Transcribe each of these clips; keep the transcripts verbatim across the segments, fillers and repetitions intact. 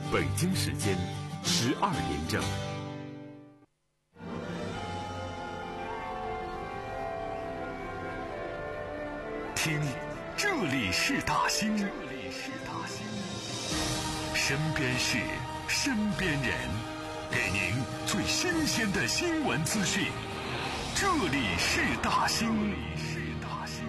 北京时间十二点整。听，这里是大兴，这里是大兴，身边事，身边人，给您最新鲜的新闻资讯。这里是大兴，这里是大兴。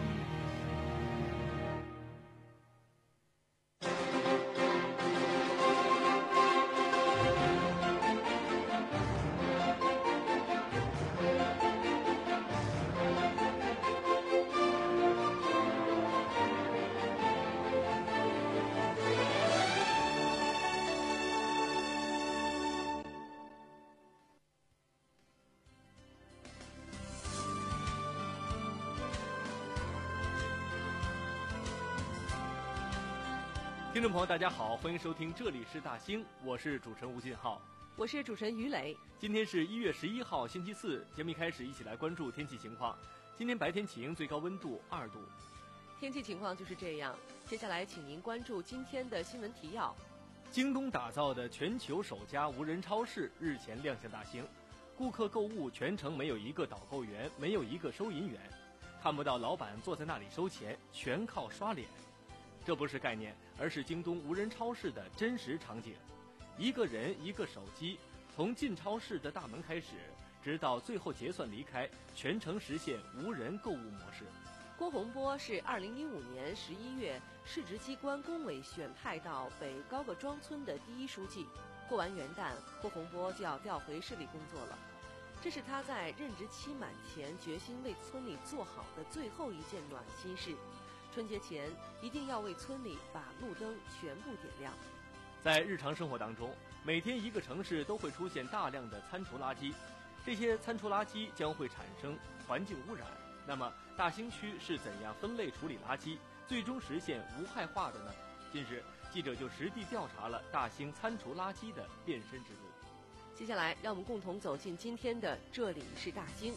听众朋友大家好，欢迎收听这里是大兴，我是主持人吴进浩， 我是主持人于磊。 今天是一月十一号星期四，节目一开始一起来关注天气情况。今天白天晴，最高温度二度。 天气情况就是这样，接下来请您关注今天的新闻提要。 京东打造的全球首家无人超市日前亮相大兴，顾客购物全程没有一个导购员，没有一个收银员，看不到老板坐在那里收钱，全靠刷脸。这不是概念，而是京东无人超市的真实场景。一个人一个手机，从进超市的大门开始，直到最后结算离开，全程实现无人购物模式。 郭洪波是二零一五年十一月市直机关工委选派到北高各庄村的第一书记。过完元旦，郭洪波就要调回市里工作了。这是他在任职期满前决心为村里做好的最后一件暖心事。春节前一定要为村里把路灯全部点亮。 在日常生活当中，每天一个城市都会出现大量的餐厨垃圾，这些餐厨垃圾将会产生环境污染。那么大兴区是怎样分类处理垃圾，最终实现无害化的呢？近日记者就实地调查了大兴餐厨垃圾的变身之路。 接下来让我们共同走进今天的这里是大兴。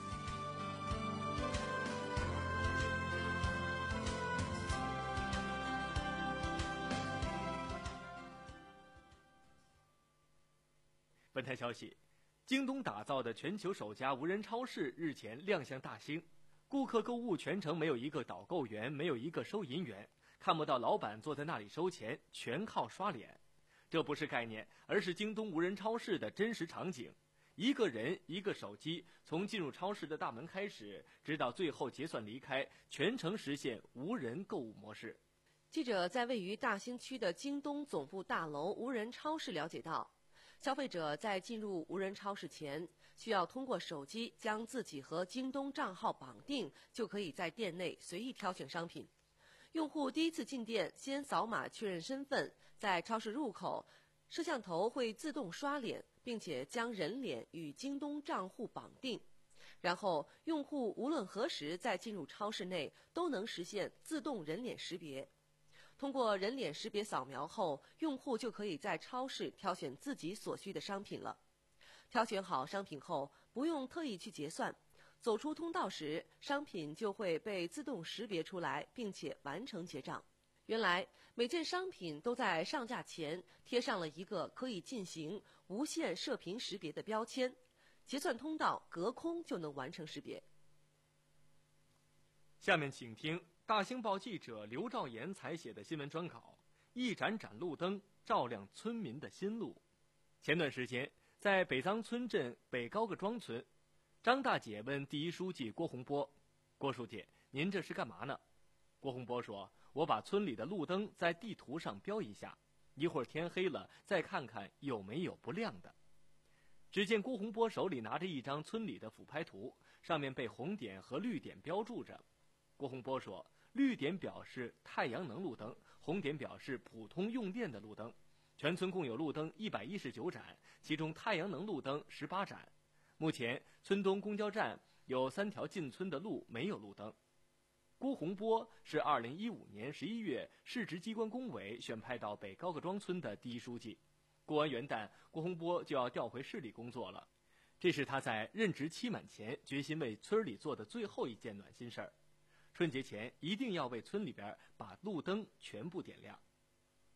本台消息，京东打造的全球首家无人超市日前亮相大兴，顾客购物全程没有一个导购员，没有一个收银员，看不到老板坐在那里收钱，全靠刷脸。这不是概念，而是京东无人超市的真实场景。一个人一个手机，从进入超市的大门开始，直到最后结算离开，全程实现无人购物模式。 记者在位于大兴区的京东总部大楼无人超市了解到，消费者在进入无人超市前，需要通过手机将自己和京东账号绑定，就可以在店内随意挑选商品。用户第一次进店，先扫码确认身份，在超市入口，摄像头会自动刷脸，并且将人脸与京东账户绑定。然后，用户无论何时在进入超市内，都能实现自动人脸识别。通过人脸识别扫描后，用户就可以在超市挑选自己所需的商品了。挑选好商品后，不用特意去结算，走出通道时，商品就会被自动识别出来，并且完成结账。原来，每件商品都在上架前贴上了一个可以进行无线射频识别的标签，结算通道隔空就能完成识别。 下面请听大兴报记者刘兆岩采写的新闻专稿，一盏盏路灯照亮村民的心路。前段时间，在北藏村镇北高各庄村，张大姐问第一书记郭洪波：“郭书记，您这是干嘛呢？”郭洪波说：“我把村里的路灯在地图上标一下，一会儿天黑了再看看有没有不亮的。”只见郭洪波手里拿着一张村里的俯拍图，上面被红点和绿点标注着。郭洪波说，绿点表示太阳能路灯，红点表示普通用电的路灯。全村共有路灯一百一十九盏，其中太阳能路灯十八盏。目前村东公交站有三条进村的路没有路灯。郭洪波是二零一五年十一月市直机关工委选派到北高各庄村的第一书记。过完元旦，郭洪波就要调回市里工作了。这是他在任职期满前决心为村里做的最后一件暖心事儿。春节前一定要为村里边把路灯全部点亮。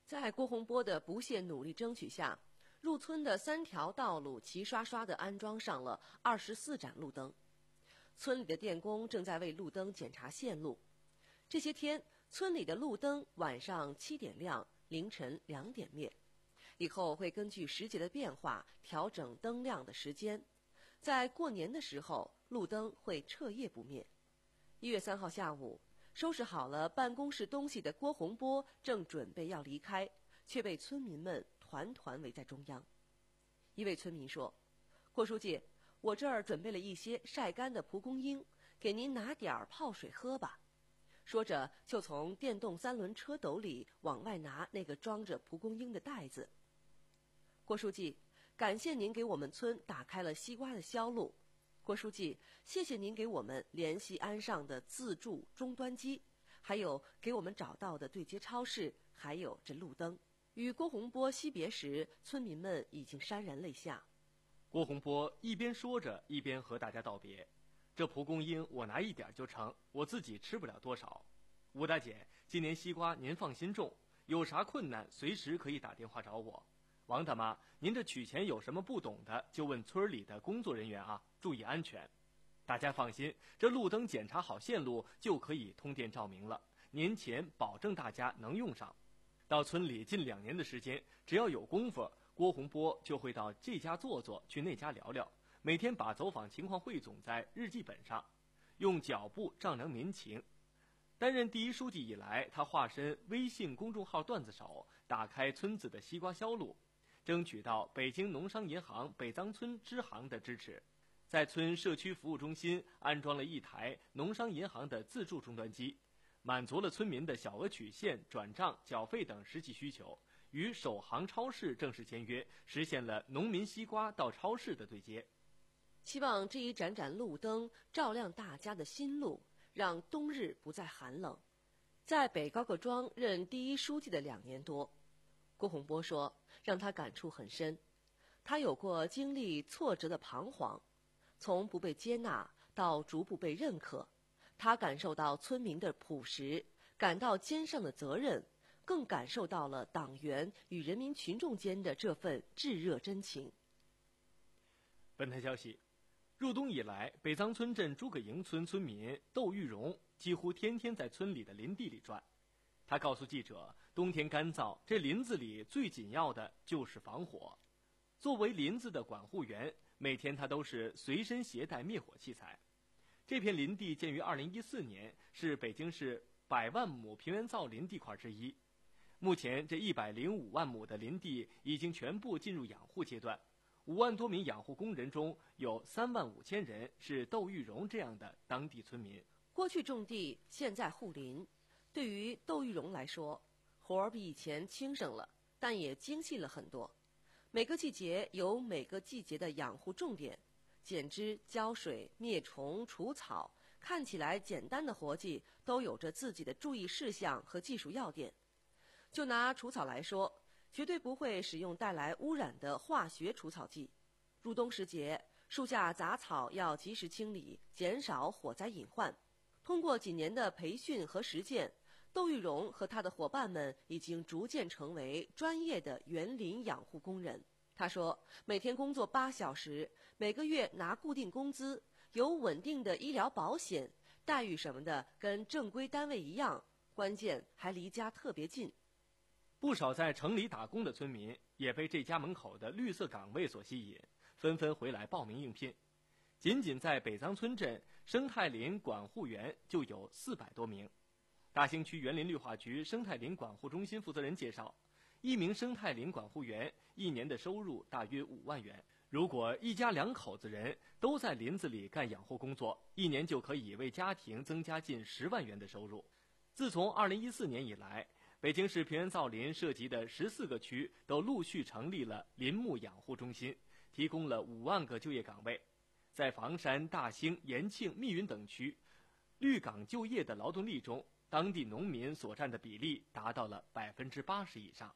在郭洪波的不懈努力争取下，入村的三条道路齐刷刷地安装上了二十四盏路灯。村里的电工正在为路灯检查线路。这些天，村里的路灯晚上七点亮，凌晨两点灭。以后会根据时节的变化调整灯亮的时间。在过年的时候，路灯会彻夜不灭。一月三号下午，收拾好了办公室东西的郭洪波正准备要离开，却被村民们团团围在中央。一位村民说：“郭书记，我这儿准备了一些晒干的蒲公英，给您拿点儿泡水喝吧。”说着，就从电动三轮车斗里往外拿那个装着蒲公英的袋子。郭书记，感谢您给我们村打开了西瓜的销路。郭书记，谢谢您给我们联系安上的自助终端机，还有给我们找到的对接超市，还有这路灯。与郭洪波惜别时，村民们已经潸然泪下。 郭洪波一边说着，一边和大家道别。这蒲公英我拿一点就成，我自己吃不了多少。吴大姐，今年西瓜您放心种，有啥困难随时可以打电话找我。王大妈，您这取钱有什么不懂的，就问村里的工作人员啊，注意安全。大家放心，这路灯检查好线路就可以通电照明了，年前保证大家能用上。到村里近两年的时间，只要有功夫，郭洪波就会到这家坐坐，去那家聊聊，每天把走访情况汇总在日记本上，用脚步丈量民情。担任第一书记以来，他化身微信公众号段子手，打开村子的西瓜销路，争取到北京农商银行北藏村支行的支持，在村社区服务中心安装了一台农商银行的自助终端机，满足了村民的小额取现、转账、缴费等实际需求，与首行超市正式签约，实现了农民西瓜到超市的对接。 希望这一盏盏路灯照亮大家的心路，让冬日不再寒冷。在北高个庄任第一书记的两年多，郭洪波说，让他感触很深。他有过经历挫折的彷徨，从不被接纳到逐步被认可，他感受到村民的朴实，感到肩上的责任，更感受到了党员与人民群众间的这份炙热真情。 本台消息，入冬以来，北藏村镇诸葛营村村民窦玉荣几乎天天在村里的林地里转。他告诉记者，冬天干燥，这林子里最紧要的就是防火。作为林子的管护员，每天他都是随身携带灭火器材。这片林地建于二零一四年，是北京市百万亩平原造林地块之一。目前这一百零五万亩的林地已经全部进入养护阶段，五万多名养护工人中有三万五千人是窦玉荣这样的当地村民。 过去种地，现在护林，对于窦玉荣来说，活儿比以前轻省了，但也精细了很多。每个季节有每个季节的养护重点，剪枝、浇水、灭虫、除草，看起来简单的活计都有着自己的注意事项和技术要点。就拿除草来说，绝对不会使用带来污染的化学除草剂。入冬时节，树下杂草要及时清理，减少火灾隐患。通过几年的培训和实践，窦玉荣和他的伙伴们已经逐渐成为专业的园林养护工人。他说，每天工作八小时，每个月拿固定工资，有稳定的医疗保险，待遇什么的跟正规单位一样，关键还离家特别近。 不少在城里打工的村民也被这家门口的绿色岗位所吸引，纷纷回来报名应聘。仅仅在北藏村镇，生态林管护员就有四百多名。大兴区园林绿化局生态林管护中心负责人介绍，一名生态林管护员一年的收入大约五万元。如果一家两口子人都在林子里干养护工作，一年就可以为家庭增加近十万元的收入。自从二零一四年以来，北京市平原造林涉及的十四个区都陆续成立了林木养护中心，提供了五万个就业岗位。在房山、大兴、延庆、密云等区，绿岗就业的劳动力中，当地农民所占的比例达到了百分之八十以上。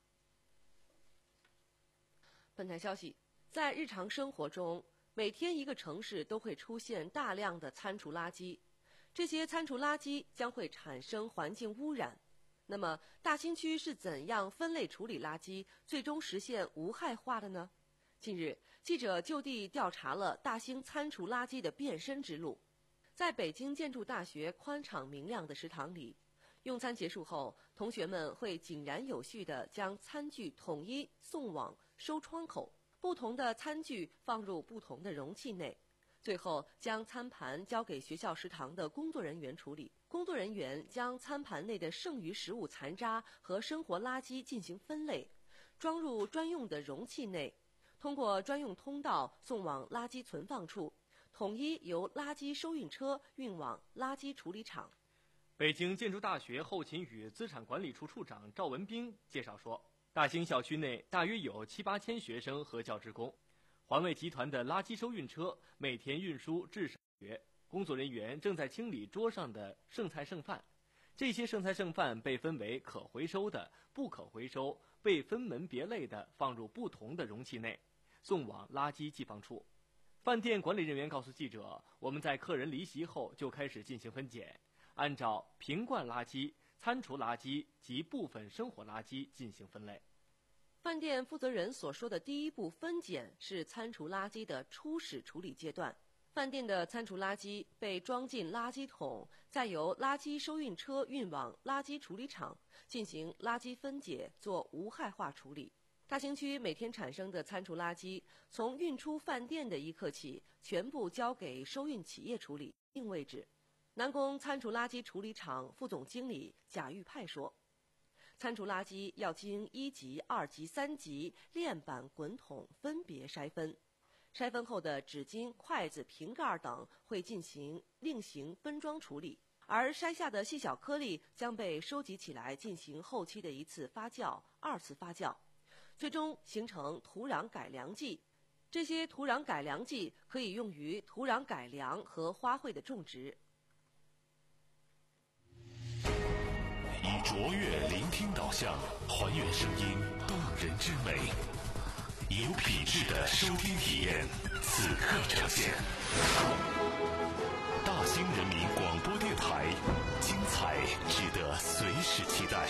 本台消息，在日常生活中，每天一个城市都会出现大量的餐厨垃圾，这些餐厨垃圾将会产生环境污染。 那么，大兴区是怎样分类处理垃圾，最终实现无害化的呢？近日，记者就地调查了大兴餐厨垃圾的变身之路。在北京建筑大学宽敞明亮的食堂里，用餐结束后，同学们会井然有序地将餐具统一送往收窗口，不同的餐具放入不同的容器内，最后将餐盘交给学校食堂的工作人员处理。工作人员将餐盘内的剩余食物残渣和生活垃圾进行分类，装入专用的容器内，通过专用通道送往垃圾存放处，统一由垃圾收运车运往垃圾处理厂。 北京建筑大学后勤与资产管理处处长赵文斌介绍说，大兴校区内大约有七八千学生和教职工，环卫集团的垃圾收运车每天运输至少学，工作人员正在清理桌上的剩菜剩饭。这些剩菜剩饭被分为可回收的、不可回收，被分门别类的放入不同的容器内，送往垃圾寄放处。饭店管理人员告诉记者，我们在客人离席后就开始进行分拣，按照瓶罐垃圾、餐厨垃圾及部分生活垃圾进行分类。 饭店负责人所说的第一步分拣是餐厨垃圾的初始处理阶段。饭店的餐厨垃圾被装进垃圾桶，再由垃圾收运车运往垃圾处理厂进行垃圾分解，做无害化处理。大兴区每天产生的餐厨垃圾，从运出饭店的一刻起，全部交给收运企业处理，定位置。南宫餐厨垃圾处理厂副总经理贾玉派说，餐厨垃圾要经一级、二级、三级链板滚筒分别筛分，筛分后的纸巾、筷子、瓶盖等会进行另行分装处理，而筛下的细小颗粒将被收集起来进行后期的一次发酵、二次发酵，最终形成土壤改良剂。这些土壤改良剂可以用于土壤改良和花卉的种植。 以卓越聆听导向，还原声音动人之美，以有品质的收听体验，此刻呈现。大兴人民广播电台，精彩值得随时期待。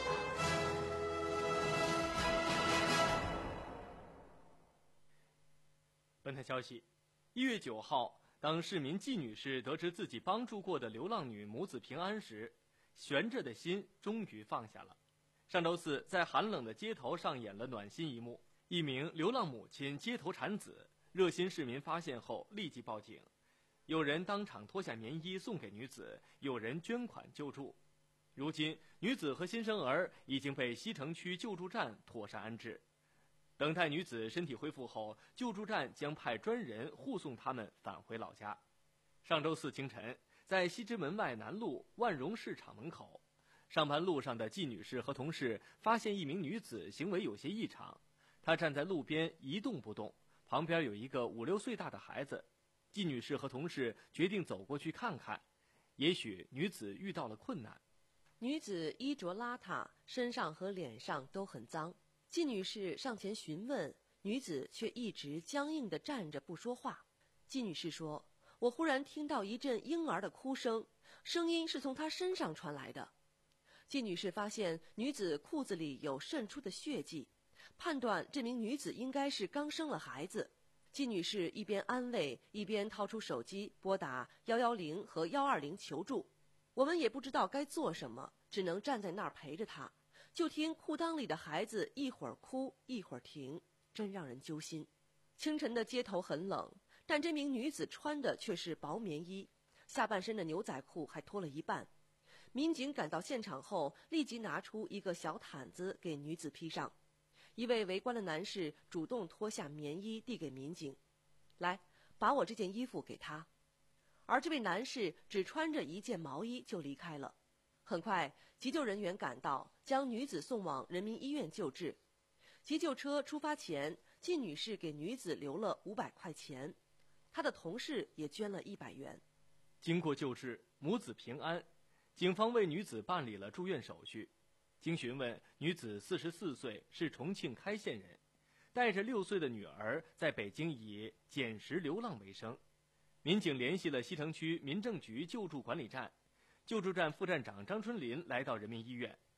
本台消息，一月九号，当市民季女士得知自己帮助过的流浪女母子平安时，悬着的心终于放下了。上周四，在寒冷的街头上演了暖心一幕，一名流浪母亲街头产子，热心市民发现后立即报警，有人当场脱下棉衣送给女子，有人捐款救助。如今，女子和新生儿已经被西城区救助站妥善安置。等待女子身体恢复后，救助站将派专人护送他们返回老家。上周四清晨，在西直门外南路万荣市场门口，上班路上的季女士和同事发现一名女子行为有些异常，她站在路边一动不动，旁边有一个五六岁大的孩子。季女士和同事决定走过去看看，也许女子遇到了困难。 女子衣着邋遢，身上和脸上都很脏。季女士上前询问，女子却一直僵硬地站着不说话。季女士说，我忽然听到一阵婴儿的哭声，声音是从她身上传来的。季女士发现女子裤子里有渗出的血迹，判断这名女子应该是刚生了孩子。季女士一边安慰，一边掏出手机拨打一一零和一二零求助。我们也不知道该做什么，只能站在那儿陪着她。就听裤裆里的孩子一会儿哭一会儿停，真让人揪心。清晨的街头很冷，但这名女子穿的却是薄棉衣，下半身的牛仔裤还脱了一半。民警赶到现场后，立即拿出一个小毯子给女子披上。一位围观的男士主动脱下棉衣递给民警，来，把我这件衣服给他。而这位男士只穿着一件毛衣就离开了。很快，急救人员赶到，将女子送往人民医院救治。急救车出发前，季女士给女子留了五百块钱，她的同事也捐了一百元。 经过救治，母子平安，警方为女子办理了住院手续。经询问，女子四十四岁，是重庆开县人，带着六岁的女儿在北京以捡拾流浪为生。民警联系了西城区民政局救助管理站，救助站副站长张春林来到人民医院，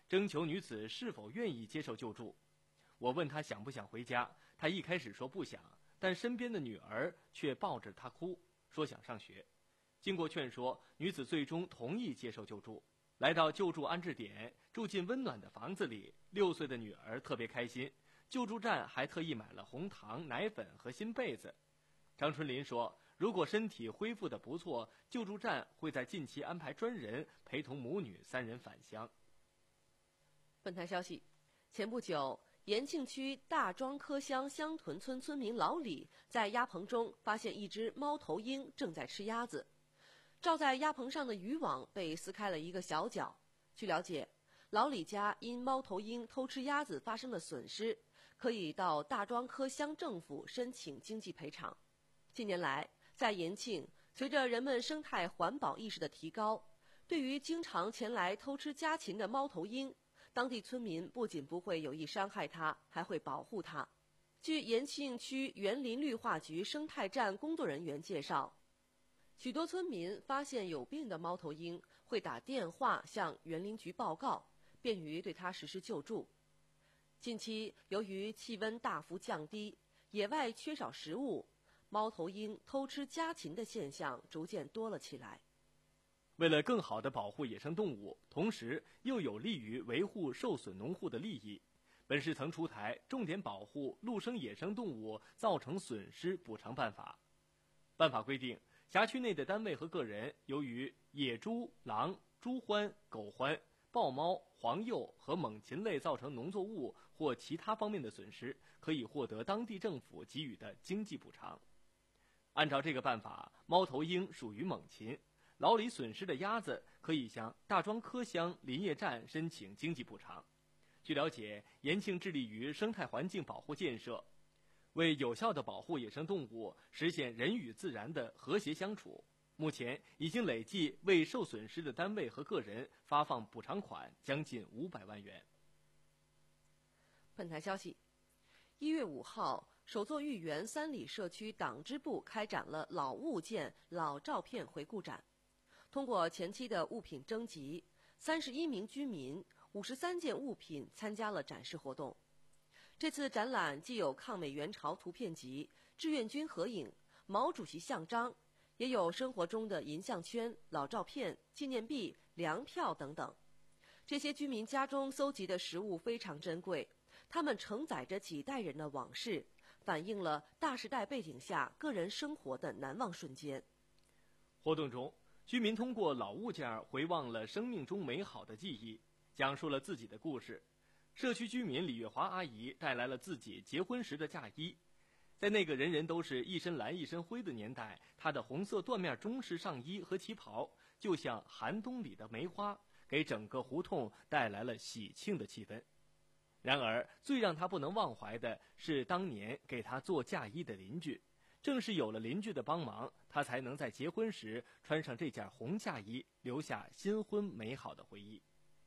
征求女子是否愿意接受救助。我问她想不想回家，她一开始说不想，但身边的女儿却抱着她哭，说想上学。经过劝说，女子最终同意接受救助。来到救助安置点，住进温暖的房子里，六岁的女儿特别开心。救助站还特意买了红糖、奶粉和新被子。张春林说，如果身体恢复得不错，救助站会在近期安排专人陪同母女三人返乡。 本台消息，前不久，延庆区大庄科乡乡屯村村民老李在鸭棚中发现一只猫头鹰正在吃鸭子，罩在鸭棚上的渔网被撕开了一个小角。据了解，老李家因猫头鹰偷吃鸭子发生的损失，可以到大庄科乡政府申请经济赔偿。近年来，在延庆，随着人们生态环保意识的提高，对于经常前来偷吃家禽的猫头鹰，当地村民不仅不会有意伤害它，还会保护它。据延庆区园林绿化局生态站工作人员介绍，许多村民发现有病的猫头鹰会打电话向园林局报告，便于对它实施救助。近期，由于气温大幅降低，野外缺少食物，猫头鹰偷吃家禽的现象逐渐多了起来。 为了更好地保护野生动物，同时又有利于维护受损农户的利益，本市曾出台重点保护陆生野生动物造成损失补偿办法。办法规定，辖区内的单位和个人由于野猪、狼、猪獾、狗獾、豹猫、黄鼬和猛禽类造成农作物或其他方面的损失，可以获得当地政府给予的经济补偿。按照这个办法，猫头鹰属于猛禽，老李损失的鸭子可以向大庄科乡林业站申请经济补偿。据了解，延庆致力于生态环境保护建设，为有效地保护野生动物，实现人与自然的和谐相处。目前已经累计为受损失的单位和个人发放补偿款将近五百万元。 本台消息，一月五号，首座豫园三里社区党支部开展了老物件、老照片回顾展。通过前期的物品征集，三十一名居民、五十三件物品参加了展示活动。这次展览既有抗美援朝图片集、志愿军合影、毛主席像章，也有生活中的银项圈、老照片、纪念币、粮票等等。这些居民家中搜集的实物非常珍贵，它们承载着几代人的往事，反映了大时代背景下个人生活的难忘瞬间。 活动中，居民通过老物件回望了生命中美好的记忆，讲述了自己的故事。社区居民李月华阿姨带来了自己结婚时的嫁衣。在那个人人都是一身蓝一身灰的年代，她的红色缎面中式上衣和旗袍就像寒冬里的梅花，给整个胡同带来了喜庆的气氛。然而，最让她不能忘怀的是当年给她做嫁衣的邻居。正是有了邻居的帮忙，她才能在结婚时穿上这件红嫁衣，留下新婚美好的回忆。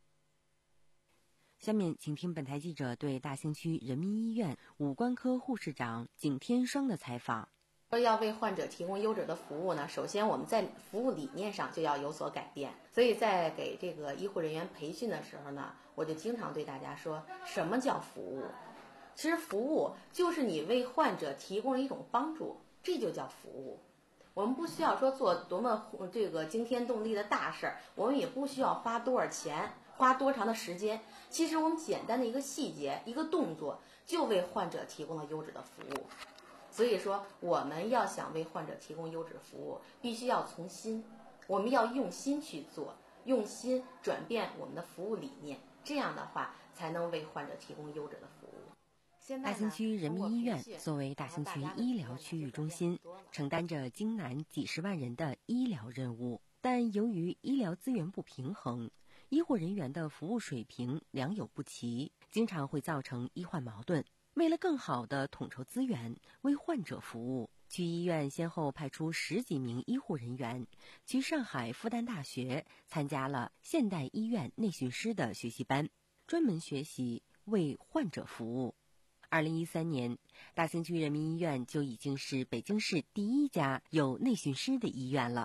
下面请听本台记者对大兴区人民医院五官科护士长景天双的采访。 说要为患者提供优质的服务呢，首先我们在服务理念上就要有所改变。所以在给这个医护人员培训的时候呢，我就经常对大家说，什么叫服务？其实服务就是你为患者提供了一种帮助，这就叫服务。我们不需要说做多么这个惊天动地的大事儿，我们也不需要花多少钱，花多长的时间。其实我们简单的一个细节，一个动作，就为患者提供了优质的服务。所以说，我们要想为患者提供优质服务，必须要从心，我们要用心去做，用心转变我们的服务理念，这样的话才能为患者提供优质的服务。 大兴区人民医院作为大兴区医疗区域中心，承担着京南几十万人的医疗任务，但由于医疗资源不平衡，医护人员的服务水平良莠不齐，经常会造成医患矛盾。为了更好地统筹资源，为患者服务，区医院先后派出十几名医护人员去上海复旦大学参加了现代医院内训师的学习班，专门学习为患者服务。二零一三年，大兴区人民医院就已经是北京市第一家有内训师的医院了。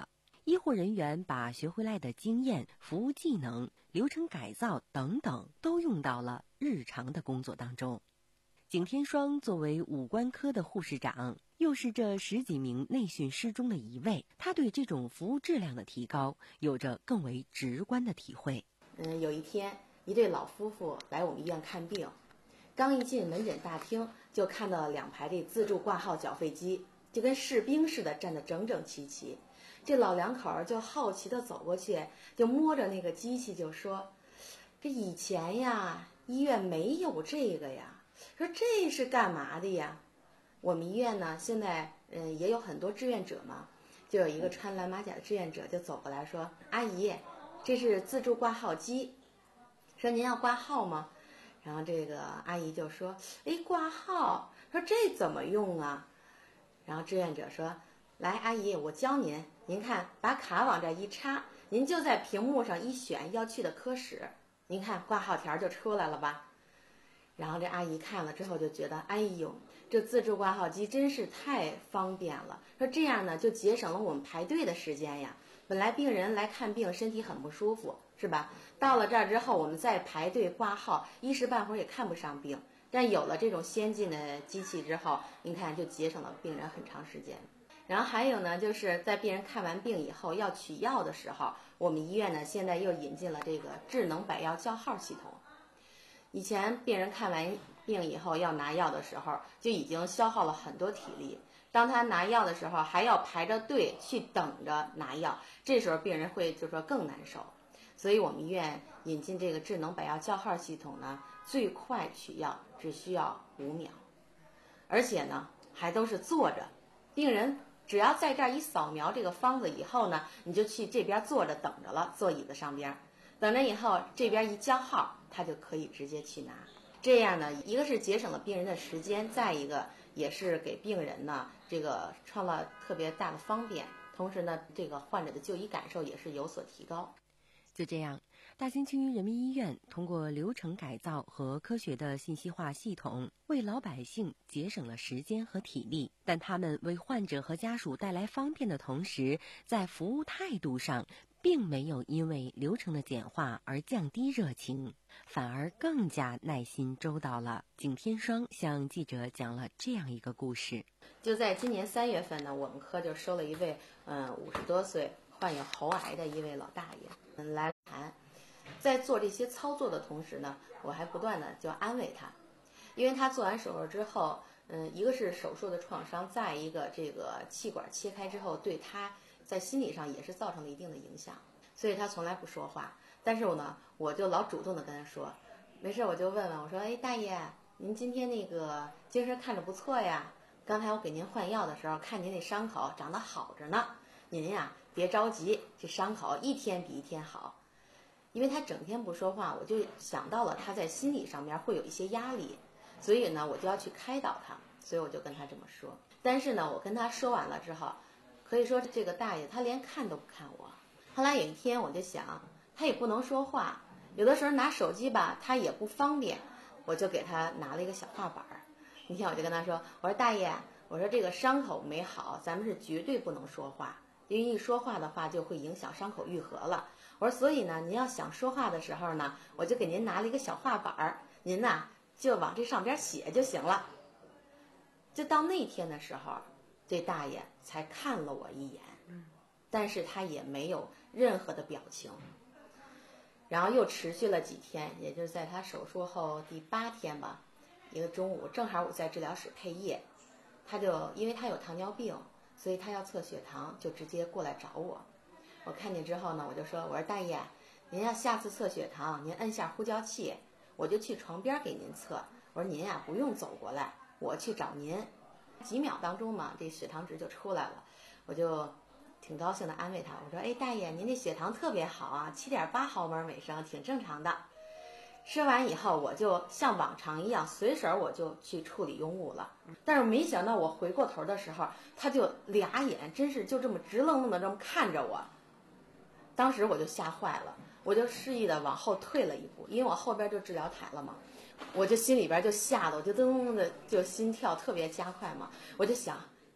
医护人员把学回来的经验、服务技能、流程改造等等都用到了日常的工作当中。景天双作为五官科的护士长，又是这十几名内训师中的一位，他对这种服务质量的提高有着更为直观的体会。 嗯，有一天，一对老夫妇来我们医院看病，刚一进门诊大厅，就看到了两排这自助挂号缴费机，就跟士兵似的站得整整齐齐。这老两口就好奇地走过去，就摸着那个机器就说：“这以前呀，医院没有这个呀。说这是干嘛的呀？”我们医院呢，现在嗯也有很多志愿者嘛，就有一个穿蓝马甲的志愿者就走过来说：“阿姨，这是自助挂号机，说您要挂号吗？”然后这个阿姨就说：“哎，挂号，说这怎么用啊？”然后志愿者说：“来，阿姨，我教您。您看，把卡往这一插，您就在屏幕上一选要去的科室，您看挂号条就出来了吧？”然后这阿姨看了之后就觉得，哎呦，这自助挂号机真是太方便了。说这样呢，就节省了我们排队的时间呀。本来病人来看病，身体很不舒服，是吧？到了这儿之后，我们再排队挂号，一时半会儿也看不上病。但有了这种先进的机器之后，您看就节省了病人很长时间。然后还有呢，就是在病人看完病以后要取药的时候，我们医院呢现在又引进了这个智能百药叫号系统。以前病人看完病以后要拿药的时候，就已经消耗了很多体力。当他拿药的时候，还要排着队去等着拿药，这时候病人会就说更难受。所以我们医院引进这个智能百药叫号系统呢，最快取药只需要五秒，而且呢还都是坐着，病人只要在这儿一扫描这个方子以后呢，你就去这边坐着等着了，坐椅子上边等着以后，这边一叫号，他就可以直接去拿。这样呢，一个是节省了病人的时间，再一个也是给病人呢这个创造特别大的方便，同时呢，这个患者的就医感受也是有所提高。 就这样，大兴区人民医院通过流程改造和科学的信息化系统，为老百姓节省了时间和体力。但他们为患者和家属带来方便的同时，在服务态度上并没有因为流程的简化而降低热情，反而更加耐心周到了。景天双向记者讲了这样一个故事： 就在今年三月份呢，我们科就收了一位嗯五十多岁患有喉癌的一位老大爷嗯来谈。在做这些操作的同时呢，我还不断的就安慰他，因为他做完手术之后，嗯，一个是手术的创伤，再一个这个气管切开之后，对他在心理上也是造成了一定的影响，所以他从来不说话。但是我呢，我就老主动的跟他说，没事我就问问，我说，哎，大爷，您今天那个精神看着不错呀，刚才我给您换药的时候，看您那伤口长得好着呢，您呀别着急，这伤口一天比一天好。因为他整天不说话，我就想到了他在心理上面会有一些压力，所以呢，我就要去开导他，所以我就跟他这么说。但是呢，我跟他说完了之后，可以说这个大爷他连看都不看我。后来有一天我就想，他也不能说话，有的时候拿手机吧，他也不方便，我就给他拿了一个小画板儿。那天我就跟他说，我说大爷，我说这个伤口没好，咱们是绝对不能说话，因为一说话的话就会影响伤口愈合了。我说，所以呢，您要想说话的时候呢，我就给您拿了一个小画板儿，您呐就往这上边写就行了。就到那天的时候，这大爷才看了我一眼，但是他也没有任何的表情。然后又持续了几天，也就是在他手术后第八天吧，一个中午，正好我在治疗室配夜，他就因为他有糖尿病，所以他要测血糖，就直接过来找我。我看见之后呢，我就说，我说大爷，您要下次测血糖，您摁下呼叫器，我就去床边给您测。我说您呀不用走过来，我去找您。几秒当中嘛，这血糖值就出来了，我就挺高兴的安慰他，我说，哎，大爷，您这血糖特别好啊，七点八毫摩每升，挺正常的。说完以后，我就像往常一样，随手我就去处理用物了。但是没想到我回过头的时候，他就俩眼真是就这么直愣愣的这么看着我。当时我就吓坏了，我就示意的往后退了一步，因为我后边就治疗台了嘛，我就心里边就吓得我就噔噔的就心跳特别加快嘛，我就想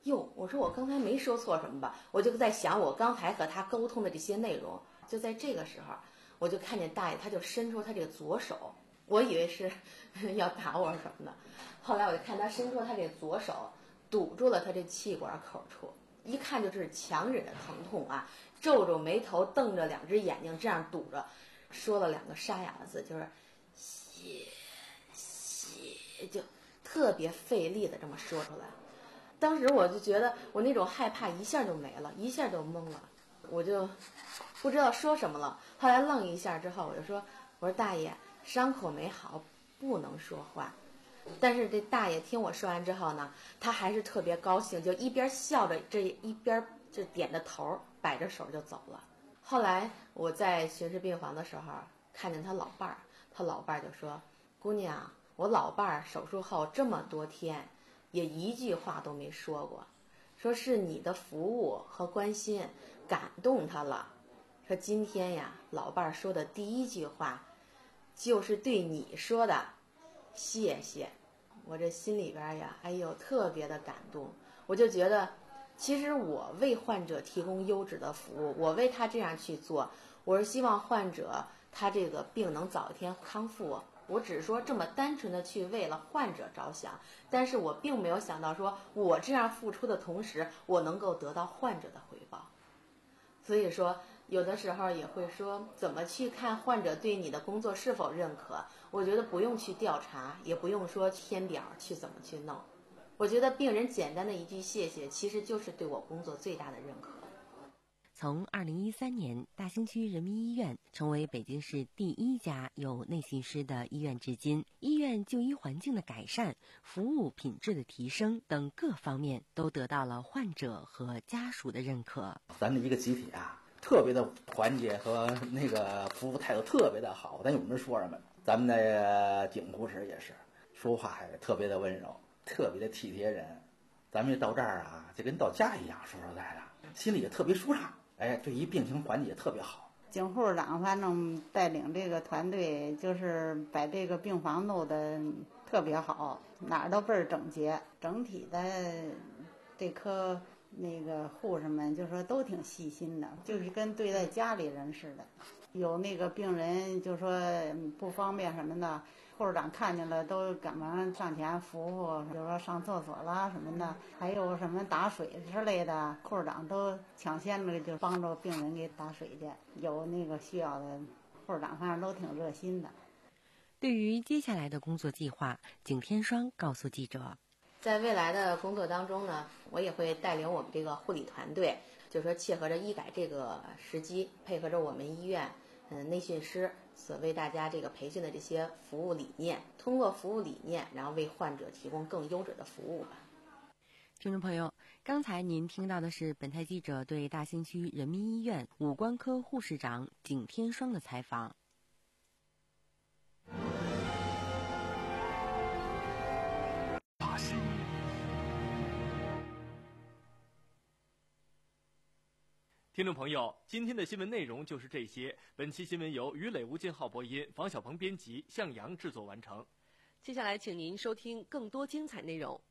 哟，我说我刚才没说错什么吧？我就在想我刚才和他沟通的这些内容。就在这个时候，我就看见大爷他就伸出他这个左手，我以为是要打我什么的，后来我就看他伸出他这左手堵住了他这气管口处，一看就是强忍的疼痛啊，皱皱眉头，瞪着两只眼睛这样堵着，说了两个沙哑的字，就是血血，就特别费力的这么说出来。当时我就觉得我那种害怕一下就没了，一下就懵了，我就不知道说什么了。后来愣一下之后，我就说：“我说大爷，伤口没好，不能说话。”但是这大爷听我说完之后呢，他还是特别高兴，就一边笑着，这一边就点着头，摆着手就走了。后来我在巡视病房的时候，看见他老伴儿，他老伴儿就说：“姑娘，我老伴儿手术后这么多天，也一句话都没说过，说是你的服务和关心感动他了。说今天呀，老伴儿说的第一句话，就是对你说的，谢谢。”我这心里边呀，哎呦，特别的感动。我就觉得，其实我为患者提供优质的服务，我为他这样去做，我是希望患者他这个病能早一天康复。我只是说这么单纯的去为了患者着想，但是我并没有想到说我这样付出的同时，我能够得到患者的回报。所以说有的时候也会说，怎么去看患者对你的工作是否认可，我觉得不用去调查，也不用说填表去怎么去弄。我觉得病人简单的一句谢谢，其实就是对我工作最大的认可。 从二零一三年大兴区人民医院成为北京市第一家有内训师的医院至今，医院就医环境的改善、服务品质的提升等各方面都得到了患者和家属的认可。 咱的一个集体啊，特别的团结和那个服务态度特别的好。咱有什么说什么。咱们的景护士也是说话还特别的温柔，特别的体贴人。咱们到这儿啊，就跟到家一样，说实在的，心里也特别舒畅。哎，对于病情缓解特别好。 景护士长反正带领这个团队，就是把这个病房弄得特别好，哪儿都倍儿整洁。整体的这科那个护士们就说都挺细心的，就是跟对待家里人似的。有那个病人就说不方便什么的，护士长看见了都赶忙上前扶扶，比如说上厕所啦什么的，还有什么打水之类的，护士长都抢先的就帮助病人给打水去。有那个需要的，护士长反正都挺热心的。 对于接下来的工作计划，景天双告诉记者， 在未来的工作当中呢，我也会带领我们这个护理团队，就是说切合着医改这个时机，配合着我们医院嗯内训师所为大家这个培训的这些服务理念，通过服务理念，然后为患者提供更优质的服务吧。 听众朋友，刚才您听到的是本台记者对大兴区人民医院五官科护士长景天双的采访。 大兴听众朋友，今天的新闻内容就是这些。本期新闻由于磊、吴金浩播音，房小鹏编辑，向阳制作完成。 接下来，请您收听更多精彩内容。